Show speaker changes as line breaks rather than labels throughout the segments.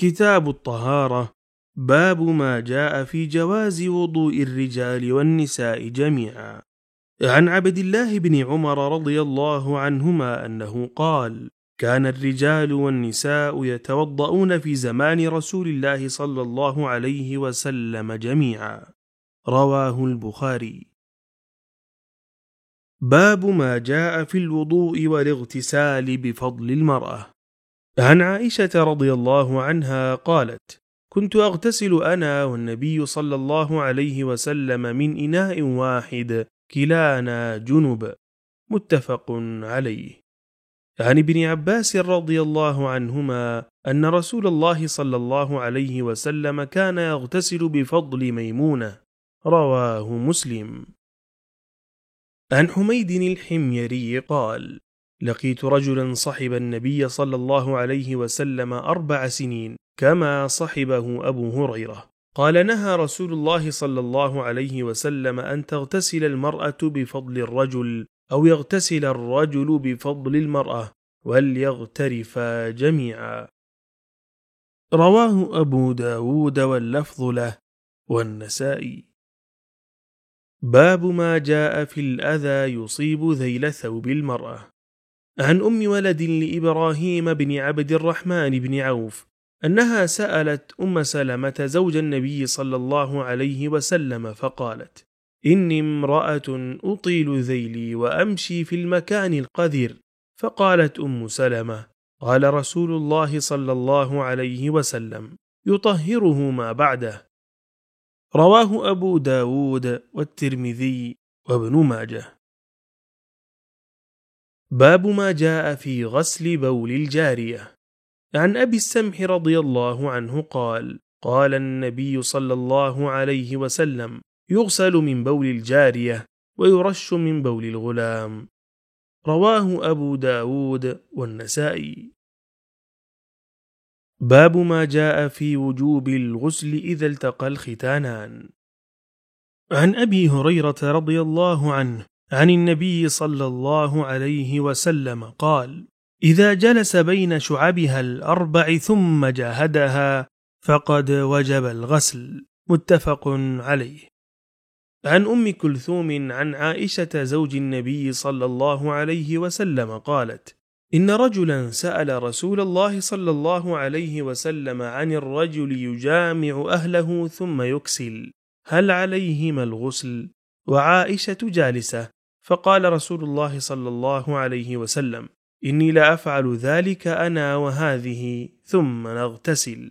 كتاب الطهارة. باب ما جاء في جواز وضوء الرجال والنساء جميعا. عن عبد الله بن عمر رضي الله عنهما أنه قال: كان الرجال والنساء يتوضؤون في زمان رسول الله صلى الله عليه وسلم جميعا. رواه البخاري. باب ما جاء في الوضوء والاغتسال بفضل المرأة. عن عائشة رضي الله عنها قالت: كنت أغتسل أنا والنبي صلى الله عليه وسلم من إناء واحد كلانا جنب. متفق عليه. عن ابن عباس رضي الله عنهما أن رسول الله صلى الله عليه وسلم كان يغتسل بفضل ميمونة. رواه مسلم. عن حميد الحميري قال: لقيت رجلا صحب النبي صلى الله عليه وسلم 4 سنين كما صحبه أبو هريرة. قال: نهى رسول الله صلى الله عليه وسلم أن تغتسل المرأة بفضل الرجل أو يغتسل الرجل بفضل المرأة، وليغترفا جميعا. رواه أبو داود واللفظ له والنسائي. باب ما جاء في الأذى يصيب ذيل ثوب المرأة. عن أم ولد لإبراهيم بن عبد الرحمن بن عوف أنها سألت أم سلمة زوج النبي صلى الله عليه وسلم فقالت: إني امرأة أطيل ذيلي وأمشي في المكان القذر. فقالت أم سلمة: قال رسول الله صلى الله عليه وسلم: يطهره ما بعده. رواه أبو داود والترمذي وابن ماجه. باب ما جاء في غسل بول الجارية. عن أبي السمح رضي الله عنه قال: قال النبي صلى الله عليه وسلم: يغسل من بول الجارية ويرش من بول الغلام. رواه أبو داود والنسائي. باب ما جاء في وجوب الغسل إذا التقى الختانان. عن أبي هريرة رضي الله عنه عن النبي صلى الله عليه وسلم قال: إذا جلس بين شعبها 4 ثم جاهدها فقد وجب الغسل. متفق عليه. عن أم كلثوم عن عائشة زوج النبي صلى الله عليه وسلم قالت: إن رجلا سأل رسول الله صلى الله عليه وسلم عن الرجل يجامع أهله ثم يكسل، هل عليهما الغسل؟ وعائشة جالسة، فقال رسول الله صلى الله عليه وسلم: إني لا أفعل ذلك أنا وهذه ثم نغتسل.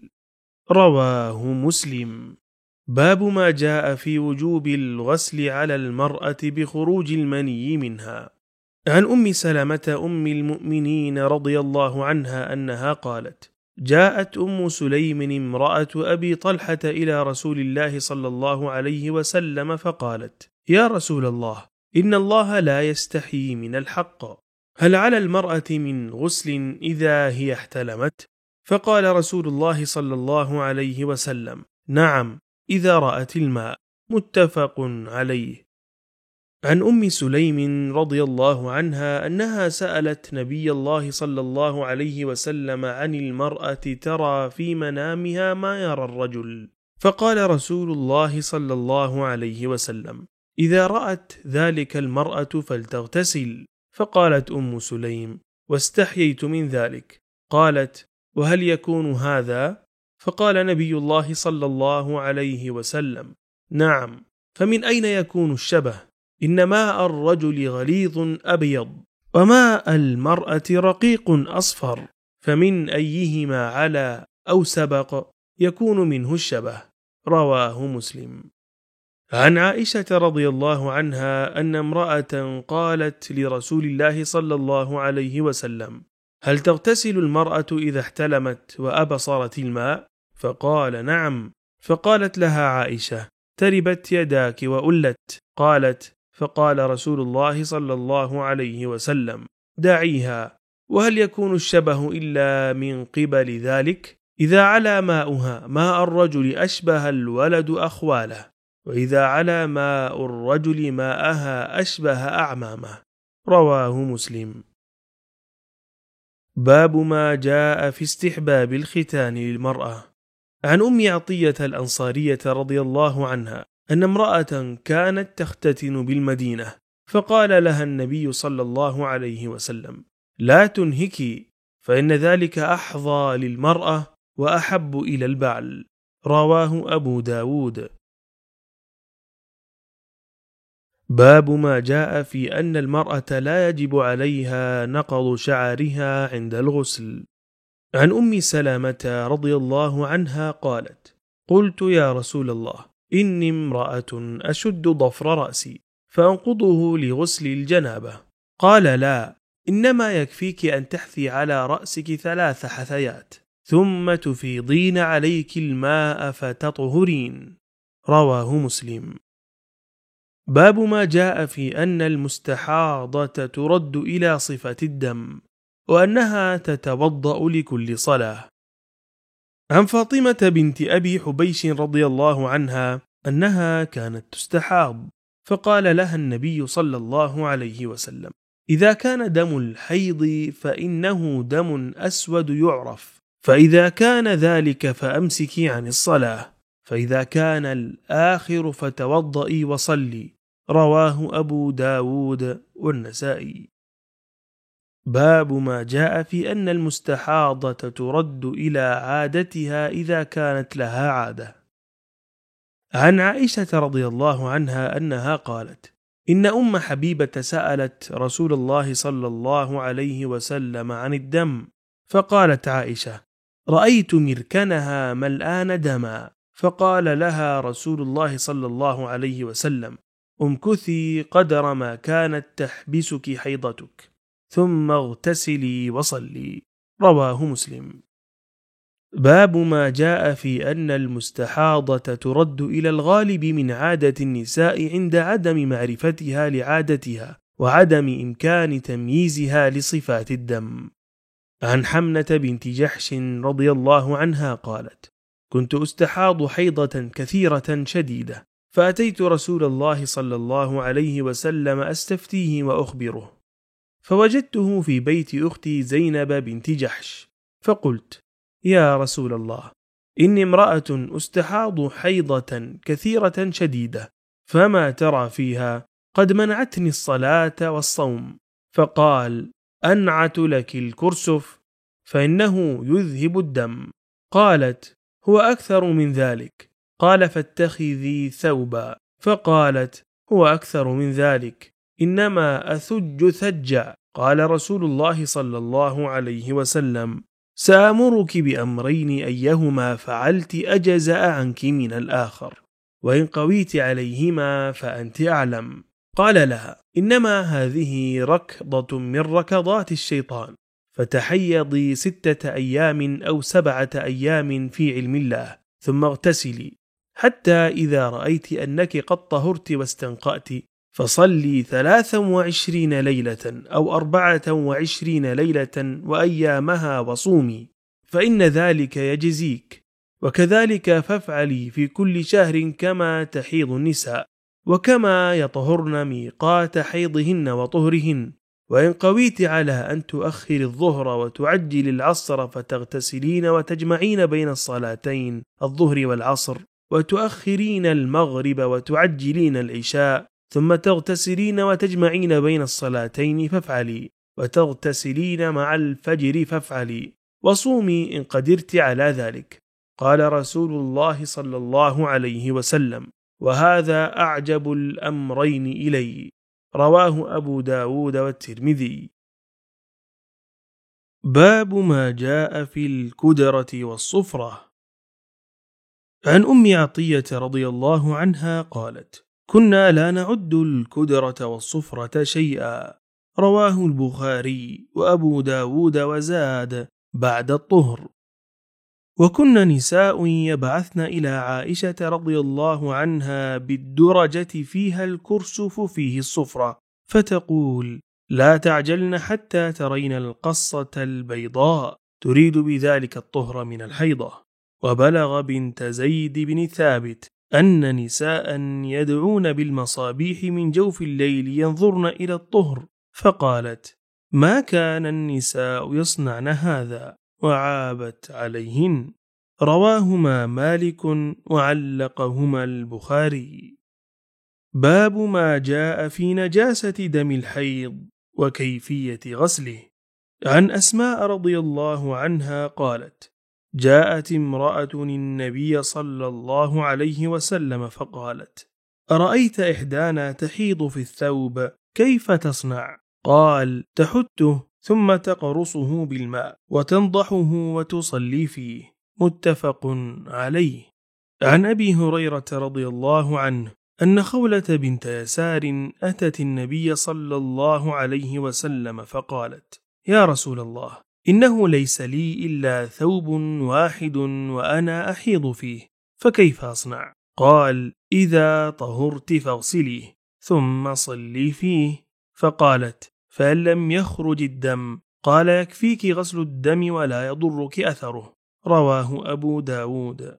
رواه مسلم. باب ما جاء في وجوب الغسل على المرأة بخروج المني منها. عن أم سلمة أم المؤمنين رضي الله عنها أنها قالت: جاءت أم سليم امرأة أبي طلحة إلى رسول الله صلى الله عليه وسلم فقالت: يا رسول الله، إن الله لا يستحي من الحق، هل على المرأة من غسل إذا هي احتلمت؟ فقال رسول الله صلى الله عليه وسلم: نعم، إذا رأت الماء. متفق عليه. عن أم سليم رضي الله عنها أنها سألت نبي الله صلى الله عليه وسلم عن المرأة ترى في منامها ما يرى الرجل، فقال رسول الله صلى الله عليه وسلم: إذا رأت ذلك المرأة فلتغتسل. فقالت أم سليم: واستحييت من ذلك. قالت: وهل يكون هذا؟ فقال نبي الله صلى الله عليه وسلم: نعم، فمن أين يكون الشبه؟ إن ماء الرجل غليظ أبيض وماء المرأة رقيق أصفر، فمن أيهما على أو سبق يكون منه الشبه. رواه مسلم. عن عائشة رضي الله عنها أن امرأة قالت لرسول الله صلى الله عليه وسلم: هل تغتسل المرأة إذا احتلمت وأبصرت الماء؟ فقال: نعم. فقالت لها عائشة: تربت يداك وألت. قالت: فقال رسول الله صلى الله عليه وسلم: دعيها، وهل يكون الشبه إلا من قبل ذلك؟ إذا علا ماؤها ماء الرجل أشبه الولد أخواله، وإذا علا ماء الرجل ماءها أشبه أعمامه. رواه مسلم. باب ما جاء في استحباب الختان للمرأة. عن أم عطية الأنصارية رضي الله عنها أن امرأة كانت تختتن بالمدينة، فقال لها النبي صلى الله عليه وسلم: لا تنهكي، فإن ذلك أحظى للمرأة وأحب إلى البعل. رواه أبو داود. باب ما جاء في أن المرأة لا يجب عليها نقض شعرها عند الغسل. عن أم سلامة رضي الله عنها قالت: قلت يا رسول الله، إني امرأة أشد ضفر رأسي فأنقضه لغسل الجنابة. قال: لا، إنما يكفيك أن تحثي على رأسك 3 حثيات ثم تفيضين عليك الماء فتطهرين. رواه مسلم. باب ما جاء في أن المستحاضة ترد إلى صفة الدم، وأنها تتوضأ لكل صلاة. عن فاطمة بنت أبي حبيش رضي الله عنها أنها كانت تستحاض، فقال لها النبي صلى الله عليه وسلم: إذا كان دم الحيض فإنه دم أسود يعرف، فإذا كان ذلك فأمسكي عن الصلاة، فإذا كان الآخر فتوضئي وصلي. رواه أبو داود والنسائي. باب ما جاء في أن المستحاضة ترد إلى عادتها إذا كانت لها عادة. عن عائشة رضي الله عنها أنها قالت: إن أم حبيبة سألت رسول الله صلى الله عليه وسلم عن الدم، فقالت عائشة: رأيت مركنها ملآن دما، فقال لها رسول الله صلى الله عليه وسلم: امكثي قدر ما كانت تحبسك حيضتك، ثم اغتسلي وصلي. رواه مسلم. باب ما جاء في أن المستحاضة ترد إلى الغالب من عادة النساء عند عدم معرفتها لعادتها وعدم إمكان تمييزها لصفات الدم. عن حمنة بنت جحش رضي الله عنها قالت: كنت أستحاض حيضة كثيرة شديدة، فأتيت رسول الله صلى الله عليه وسلم أستفتيه وأخبره، فوجدته في بيت أختي زينب بنت جحش، فقلت: يا رسول الله، إني امرأة أستحاض حيضة كثيرة شديدة، فما ترى فيها؟ قد منعتني الصلاة والصوم. فقال: أنعت لك الكرسف، فإنه يذهب الدم. قالت: هو أكثر من ذلك. قال: فاتخذي ثوبا. فقالت: هو أكثر من ذلك، إنما أثج ثجا. قال رسول الله صلى الله عليه وسلم: سأمرك بأمرين أيهما فعلت أجزأ عنك من الآخر، وإن قويت عليهما فأنت أعلم. قال لها: إنما هذه ركضة من ركضات الشيطان، فتحيضي 6 أيام أو 7 أيام في علم الله، ثم اغتسلي، حتى إذا رأيت أنك قد طهرت واستنقأت فصلي 23 ليلة أو 24 ليلة وأيامها وصومي، فإن ذلك يجزيك. وكذلك فافعلي في كل شهر كما تحيض النساء، وكما يطهرن ميقات حيضهن وطهرهن. وإن قويت على أن تؤخر الظهر وتعجل العصر فتغتسلين وتجمعين بين الصلاتين الظهر والعصر، وتؤخرين المغرب وتعجلين العشاء، ثم تغتسلين وتجمعين بين الصلاتين فافعلي، وتغتسلين مع الفجر فافعلي، وصومي إن قدرت على ذلك. قال رسول الله صلى الله عليه وسلم: وهذا أعجب الأمرين إلي. رواه أبو داود والترمذي. باب ما جاء في الكدرة والصفرة. عن أم عطية رضي الله عنها قالت: كنا لا نعد الكدرة والصفرة شيئا. رواه البخاري وأبو داود وزاد: بعد الطهر. وكنا نساء يبعثن إلى عائشة رضي الله عنها بالدرجة فيها الكرسف فيه الصفرة، فتقول: لا تعجلن حتى ترين القصة البيضاء، تريد بذلك الطهر من الحيضة. وبلغ بنت زيد بن ثابت أن نساء يدعون بالمصابيح من جوف الليل ينظرن إلى الطهر، فقالت: ما كان النساء يصنعن هذا وعابت عليهن. رواهما مالك وعلقهما البخاري. باب ما جاء في نجاسة دم الحيض وكيفية غسله. عن أسماء رضي الله عنها قالت: جاءت امرأة النبي صلى الله عليه وسلم فقالت: أرأيت إحدانا تحيض في الثوب كيف تصنع؟ قال: تحته ثم تقرصه بالماء وتنضحه وتصلي فيه. متفق عليه. عن أبي هريرة رضي الله عنه أن خولة بنت يسار أتت النبي صلى الله عليه وسلم فقالت: يا رسول الله، إنه ليس لي إلا ثوب واحد وأنا أحيض فيه، فكيف أصنع؟ قال: إذا طهرت فاغسليه ثم صلي فيه. فقالت: فإن لم يخرج الدم؟ قال: يكفيك غسل الدم ولا يضرك أثره. رواه أبو داود.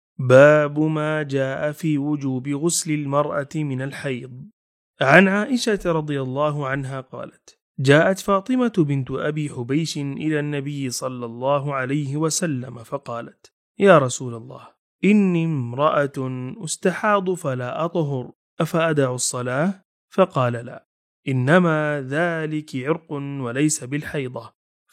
باب ما جاء في وجوب غسل المرأة من الحيض. عن عائشة رضي الله عنها قالت: جاءت فاطمة بنت أبي حبيش إلى النبي صلى الله عليه وسلم فقالت: يا رسول الله، إني امرأة أستحاض فلا أطهر، أفأدع الصلاة؟ فقال: لا، إنما ذلك عرق وليس بالحيضة،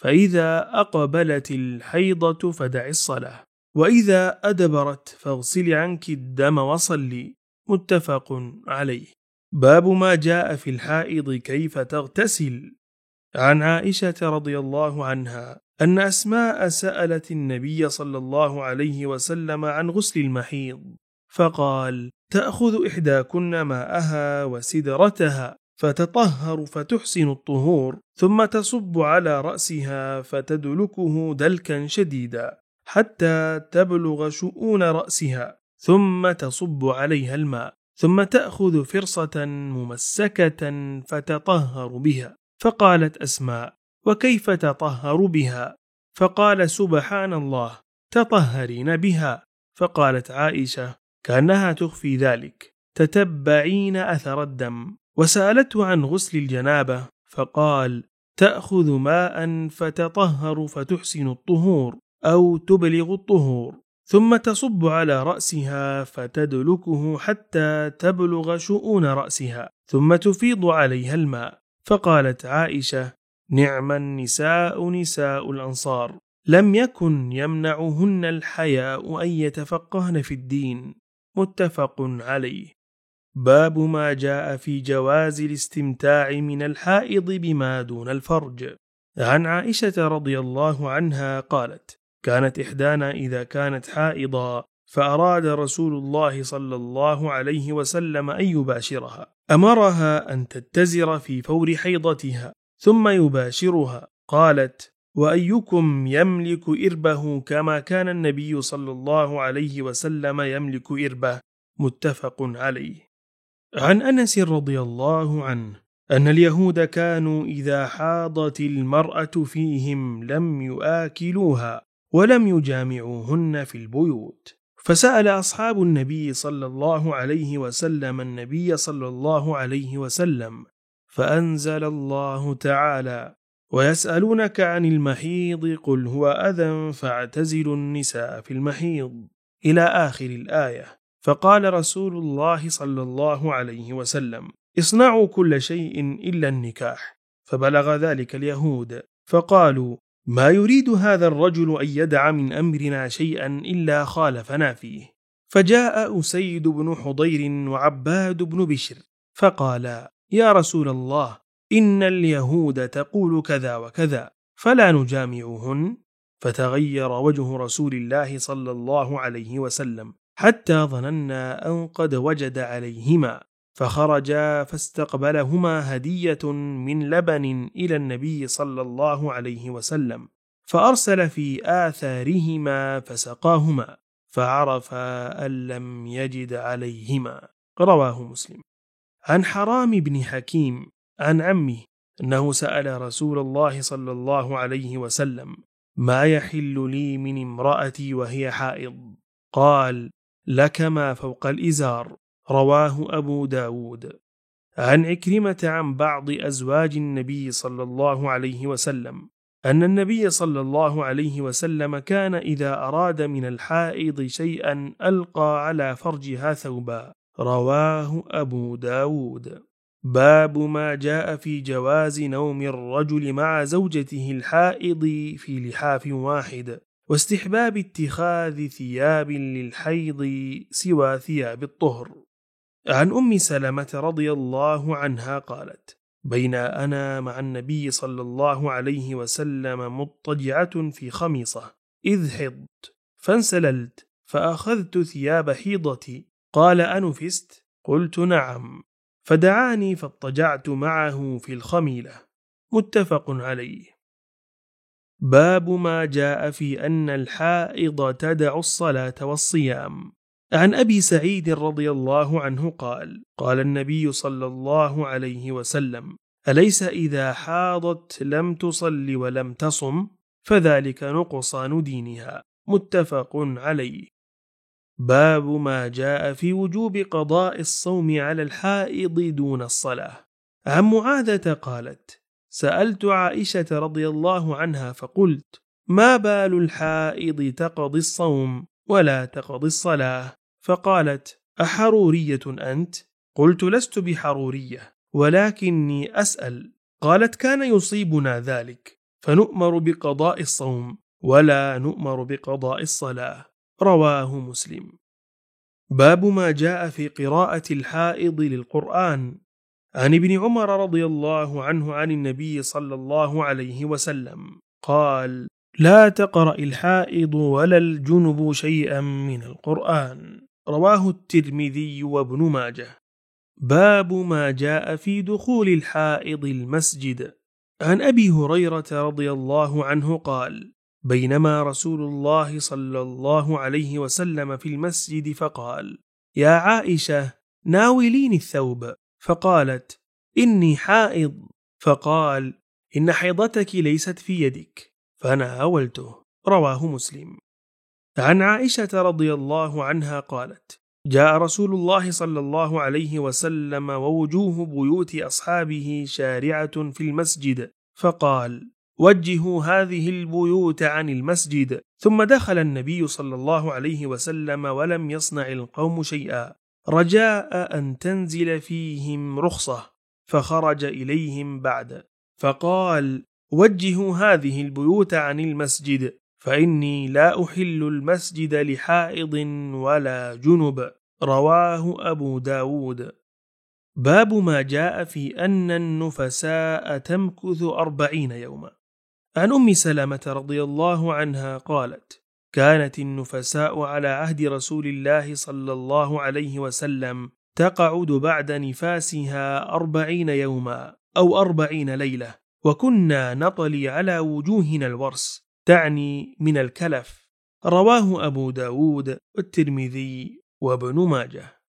فإذا أقبلت الحيضة فدع الصلاة، وإذا أدبرت فاغسل عنك الدم وصلي. متفق عليه. باب ما جاء في الحائض كيف تغتسل. عن عائشة رضي الله عنها أن أسماء سألت النبي صلى الله عليه وسلم عن غسل المحيض، فقال: تأخذ إحداكن ماءها وسدرتها فتطهر فتحسن الطهور، ثم تصب على رأسها فتدلكه دلكا شديدا حتى تبلغ شؤون رأسها، ثم تصب عليها الماء، ثم تأخذ فرصة ممسكة فتطهر بها. فقالت أسماء: وكيف تطهر بها؟ فقال: سبحان الله، تطهرين بها. فقالت عائشة: كأنها تخفي ذلك، تتبعين أثر الدم. وسألته عن غسل الجنابة فقال: تأخذ ماء فتطهر فتحسن الطهور أو تبلغ الطهور، ثم تصب على رأسها فتدلكه حتى تبلغ شؤون رأسها، ثم تفيض عليها الماء. فقالت عائشة: نعم النساء نساء الأنصار، لم يكن يمنعهن الحياء أن يتفقهن في الدين. متفق عليه. باب ما جاء في جواز الاستمتاع من الحائض بما دون الفرج. عن عائشة رضي الله عنها قالت: كانت إحدانا إذا كانت حائضا فأراد رسول الله صلى الله عليه وسلم أن يباشرها، أمرها أن تتزر في فور حيضتها ثم يباشرها. قالت: وأيكم يملك إربه كما كان النبي صلى الله عليه وسلم يملك إربه؟ متفق عليه. عن أنس رضي الله عنه أن اليهود كانوا إذا حاضت المرأة فيهم لم يآكلوها ولم يجامعوهن في البيوت، فسأل أصحاب النبي صلى الله عليه وسلم النبي صلى الله عليه وسلم، فأنزل الله تعالى: ويسألونك عن المحيض قل هو أذى فاعتزلوا النساء في المحيض، إلى آخر الآية. فقال رسول الله صلى الله عليه وسلم: اصنعوا كل شيء إلا النكاح. فبلغ ذلك اليهود فقالوا: ما يريد هذا الرجل أن يدع من أمرنا شيئا إلا خالفنا فيه. فجاء أسيد بن حضير وعباد بن بشر فقالا: يا رسول الله، إن اليهود تقول كذا وكذا، فلا نجامعهن. فتغير وجه رسول الله صلى الله عليه وسلم حتى ظننا أن قد وجد عليهما، فخرجا فاستقبلهما هدية من لبن إلى النبي صلى الله عليه وسلم، فأرسل في آثارهما فسقاهما، فعرف أن لم يجد عليهما. رواه مسلم. عن حرام بن حكيم عن عمه أنه سأل رسول الله صلى الله عليه وسلم: ما يحل لي من امرأتي وهي حائض؟ قال: لك ما فوق الإزار. رواه أبو داود. عن عكرمة عن بعض أزواج النبي صلى الله عليه وسلم أن النبي صلى الله عليه وسلم كان إذا أراد من الحائض شيئا ألقى على فرجها ثوبا. رواه أبو داود. باب ما جاء في جواز نوم الرجل مع زوجته الحائض في لحاف واحد، واستحباب اتخاذ ثياب للحيض سوى ثياب الطهر. عن أم سلمة رضي الله عنها قالت: بين أنا مع النبي صلى الله عليه وسلم مضطجعة في خميصة إذ حضت فانسللت فأخذت ثياب حيضتي، قال: أنفست؟ قلت: نعم. فدعاني فاضطجعت معه في الخميلة. متفق عليه. باب ما جاء في أن الحائض تدع الصلاة والصيام. عن أبي سعيد رضي الله عنه قال: قال النبي صلى الله عليه وسلم: أليس إذا حاضت لم تصل ولم تصم فذلك نقصان دينها. متفق عليه. باب ما جاء في وجوب قضاء الصوم على الحائض دون الصلاة. عن معاذة قالت: سألت عائشة رضي الله عنها فقلت: ما بال الحائض تقضي الصوم ولا تقضي الصلاة؟ فقالت: أحرورية أنت؟ قلت: لست بحرورية ولكني أسأل. قالت: كان يصيبنا ذلك فنؤمر بقضاء الصوم ولا نؤمر بقضاء الصلاة. رواه مسلم. باب ما جاء في قراءة الحائض للقرآن. عن ابن عمر رضي الله عنه عن النبي صلى الله عليه وسلم قال: لا تقرأ الحائض ولا الجنب شيئا من القرآن. رواه الترمذي وابن ماجه. باب ما جاء في دخول الحائض المسجد. عن أبي هريرة رضي الله عنه قال: بينما رسول الله صلى الله عليه وسلم في المسجد فقال: يا عائشة ناوليني الثوب، فقالت: إني حائض، فقال: إن حيضتك ليست في يدك، فناولته. رواه مسلم. عن عائشة رضي الله عنها قالت: جاء رسول الله صلى الله عليه وسلم ووجوه بيوت أصحابه شارعة في المسجد، فقال: وجهوا هذه البيوت عن المسجد. ثم دخل النبي صلى الله عليه وسلم ولم يصنع القوم شيئا رجاء أن تنزل فيهم رخصة، فخرج إليهم بعد فقال: وجهوا هذه البيوت عن المسجد، فإني لا أحل المسجد لحائض ولا جنب. رواه أبو داود. باب ما جاء في أن النفساء تمكث 40 يوما. عن أم سلمة رضي الله عنها قالت: كانت النفساء على عهد رسول الله صلى الله عليه وسلم تقعد بعد نفاسها 40 يوما أو 40 ليلة، وكنا نطلي على وجوهنا الورس، تعني من الكلف. رواه أبو داود والترمذي وابن ماجه.